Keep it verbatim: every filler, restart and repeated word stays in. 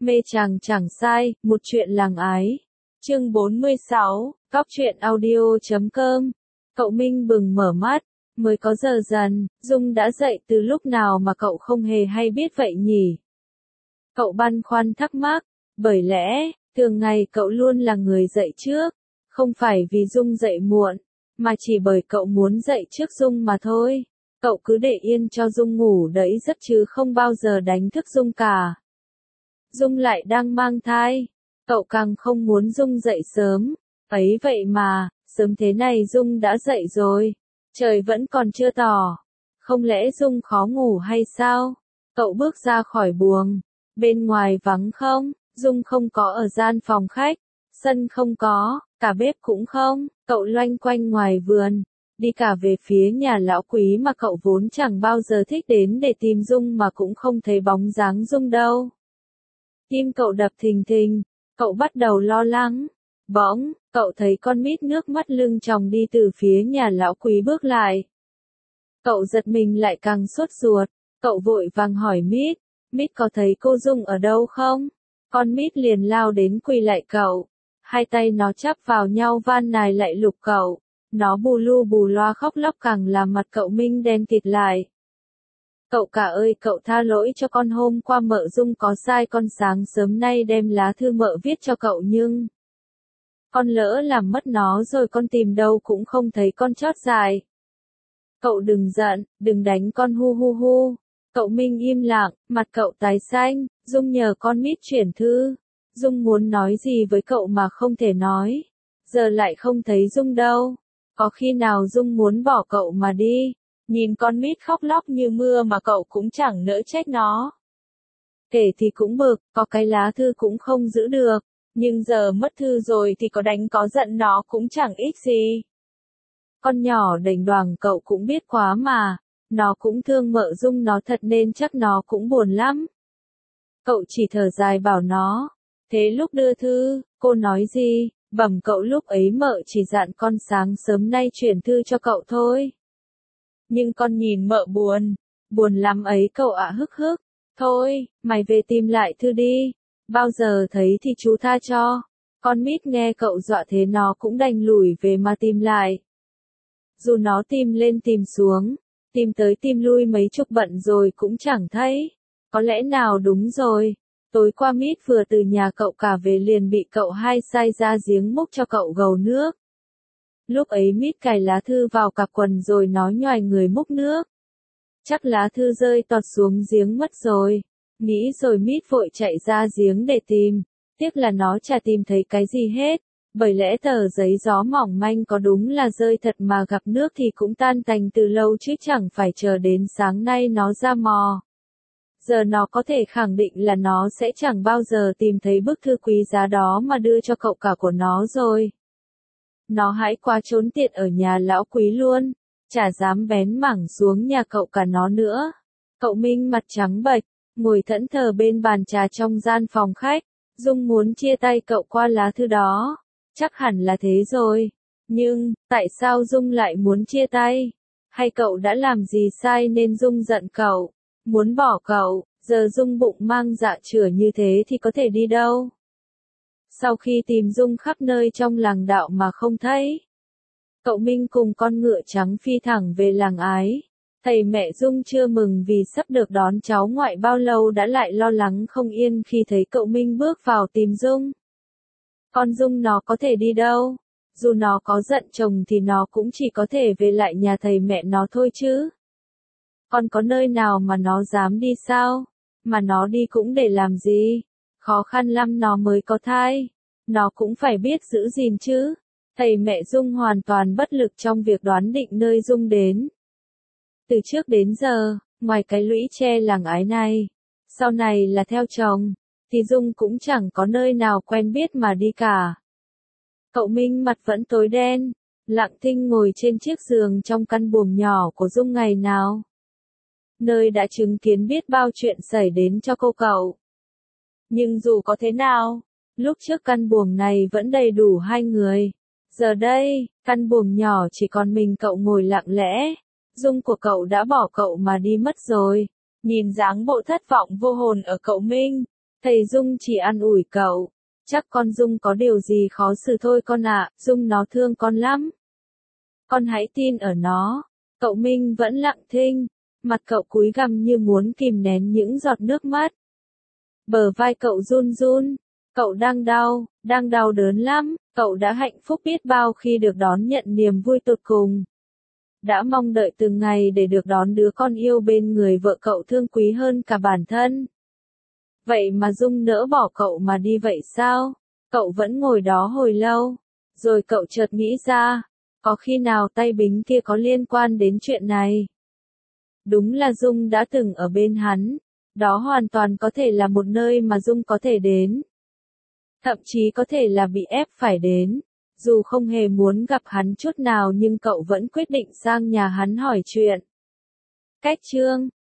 Mê chàng chẳng sai, một chuyện làng ái. Chương bốn mươi sáu, Góc truyện audio chấm com. Cậu Minh bừng mở mắt, mới có giờ dần, Dung đã dậy từ lúc nào mà cậu không hề hay biết vậy nhỉ? Cậu băn khoăn thắc mắc, bởi lẽ, thường ngày cậu luôn là người dậy trước, không phải vì Dung dậy muộn, mà chỉ bởi cậu muốn dậy trước Dung mà thôi. Cậu cứ để yên cho Dung ngủ đẫy giấc chứ không bao giờ đánh thức Dung cả. Dung lại đang mang thai, cậu càng không muốn Dung dậy sớm, ấy vậy mà, sớm thế này Dung đã dậy rồi, trời vẫn còn chưa tỏ, không lẽ Dung khó ngủ hay sao? Cậu bước ra khỏi buồng, bên ngoài vắng không, Dung không có ở gian phòng khách, sân không có, cả bếp cũng không, cậu loanh quanh ngoài vườn, đi cả về phía nhà lão quý mà cậu vốn chẳng bao giờ thích đến để tìm Dung mà cũng không thấy bóng dáng Dung đâu. Tim cậu đập thình thình, cậu bắt đầu lo lắng. Bỗng, cậu thấy con Mít nước mắt lưng tròng đi từ phía nhà lão quý bước lại. Cậu giật mình lại càng sốt ruột, cậu vội vàng hỏi Mít, Mít có thấy cô Dung ở đâu không? Con Mít liền lao đến quỳ lại cậu, hai tay nó chắp vào nhau van nài lại lục cậu, nó bù lu bù loa khóc lóc càng làm mặt cậu Minh đen kịt lại. Cậu cả ơi, cậu tha lỗi cho con, hôm qua mợ Dung có sai con, sáng sớm nay đem lá thư mợ viết cho cậu nhưng con lỡ làm mất nó rồi, con tìm đâu cũng không thấy con chót dài. Cậu đừng giận, đừng đánh con, hu hu hu. Cậu Minh im lặng, mặt cậu tái xanh. Dung nhờ con Mít chuyển thư. Dung muốn nói gì với cậu mà không thể nói. Giờ lại không thấy Dung đâu. Có khi nào Dung muốn bỏ cậu mà đi? Nhìn con Mít khóc lóc như mưa mà cậu cũng chẳng nỡ trách nó. Kể thì cũng bực, có cái lá thư cũng không giữ được. Nhưng giờ mất thư rồi thì có đánh có giận nó cũng chẳng ích gì. Con nhỏ đành đoàng cậu cũng biết quá mà. Nó cũng thương mợ Dung nó thật nên chắc nó cũng buồn lắm. Cậu chỉ thở dài bảo nó. Thế lúc đưa thư, cô nói gì? Bẩm cậu lúc ấy mợ chỉ dặn con sáng sớm nay chuyển thư cho cậu thôi. Nhưng con nhìn mợ buồn. Buồn lắm ấy cậu ạ, hức hức. Thôi, mày về tìm lại thư đi. Bao giờ thấy thì chú tha cho. Con Mít nghe cậu dọa thế nó cũng đành lủi về mà tìm lại. Dù nó tìm lên tìm xuống, tìm tới tìm lui mấy chục bận rồi cũng chẳng thấy. Có lẽ nào đúng rồi. Tối qua Mít vừa từ nhà cậu cả về liền bị cậu hai sai ra giếng múc cho cậu gầu nước. Lúc ấy Mít cài lá thư vào cặp quần rồi nó nhoài người múc nước. Chắc lá thư rơi tọt xuống giếng mất rồi. Nghĩ rồi Mít vội chạy ra giếng để tìm. Tiếc là nó chả tìm thấy cái gì hết. Bởi lẽ tờ giấy gió mỏng manh có đúng là rơi thật mà gặp nước thì cũng tan tành từ lâu chứ chẳng phải chờ đến sáng nay nó ra mò. Giờ nó có thể khẳng định là nó sẽ chẳng bao giờ tìm thấy bức thư quý giá đó mà đưa cho cậu cả của nó rồi. Nó hãi quá trốn tiện ở nhà lão quý luôn, chả dám bén mảng xuống nhà cậu cả nó nữa. Cậu Minh mặt trắng bệch, ngồi thẫn thờ bên bàn trà trong gian phòng khách. Dung muốn chia tay cậu qua lá thư đó. Chắc hẳn là thế rồi. Nhưng, tại sao Dung lại muốn chia tay? Hay cậu đã làm gì sai nên Dung giận cậu? Muốn bỏ cậu, giờ Dung bụng mang dạ chửa như thế thì có thể đi đâu? Sau khi tìm Dung khắp nơi trong làng đạo mà không thấy, cậu Minh cùng con ngựa trắng phi thẳng về làng ái. Thầy mẹ Dung chưa mừng vì sắp được đón cháu ngoại bao lâu đã lại lo lắng không yên khi thấy cậu Minh bước vào tìm Dung. Con Dung nó có thể đi đâu? Dù nó có giận chồng thì nó cũng chỉ có thể về lại nhà thầy mẹ nó thôi chứ. Còn có nơi nào mà nó dám đi sao? Mà nó đi cũng để làm gì? Khó khăn lắm nó mới có thai. Nó cũng phải biết giữ gìn chứ. Thầy mẹ Dung hoàn toàn bất lực trong việc đoán định nơi Dung đến. Từ trước đến giờ, ngoài cái lũy tre làng ái này, sau này là theo chồng, thì Dung cũng chẳng có nơi nào quen biết mà đi cả. Cậu Minh mặt vẫn tối đen, lặng thinh ngồi trên chiếc giường trong căn buồng nhỏ của Dung ngày nào. Nơi đã chứng kiến biết bao chuyện xảy đến cho cô cậu. Nhưng dù có thế nào, lúc trước căn buồng này vẫn đầy đủ hai người. Giờ đây, căn buồng nhỏ chỉ còn mình cậu ngồi lặng lẽ. Dung của cậu đã bỏ cậu mà đi mất rồi. Nhìn dáng bộ thất vọng vô hồn ở cậu Minh, Thầy Dung chỉ an ủi cậu. Chắc con Dung có điều gì khó xử thôi con ạ, Dung nó thương con lắm. Con hãy tin ở nó. Cậu Minh vẫn lặng thinh, mặt cậu cúi gằm như muốn kìm nén những giọt nước mắt. Bờ vai cậu run run, cậu đang đau, đang đau đớn lắm, cậu đã hạnh phúc biết bao khi được đón nhận niềm vui tột cùng. Đã mong đợi từng ngày để được đón đứa con yêu bên người vợ cậu thương quý hơn cả bản thân. Vậy mà Dung nỡ bỏ cậu mà đi vậy sao? Cậu vẫn ngồi đó hồi lâu, rồi cậu chợt nghĩ ra, có khi nào tay bính kia có liên quan đến chuyện này? Đúng là Dung đã từng ở bên hắn, đó hoàn toàn có thể là một nơi mà Dung có thể đến. Thậm chí có thể là bị ép phải đến. Dù không hề muốn gặp hắn chút nào nhưng cậu vẫn quyết định sang nhà hắn hỏi chuyện. Cách chương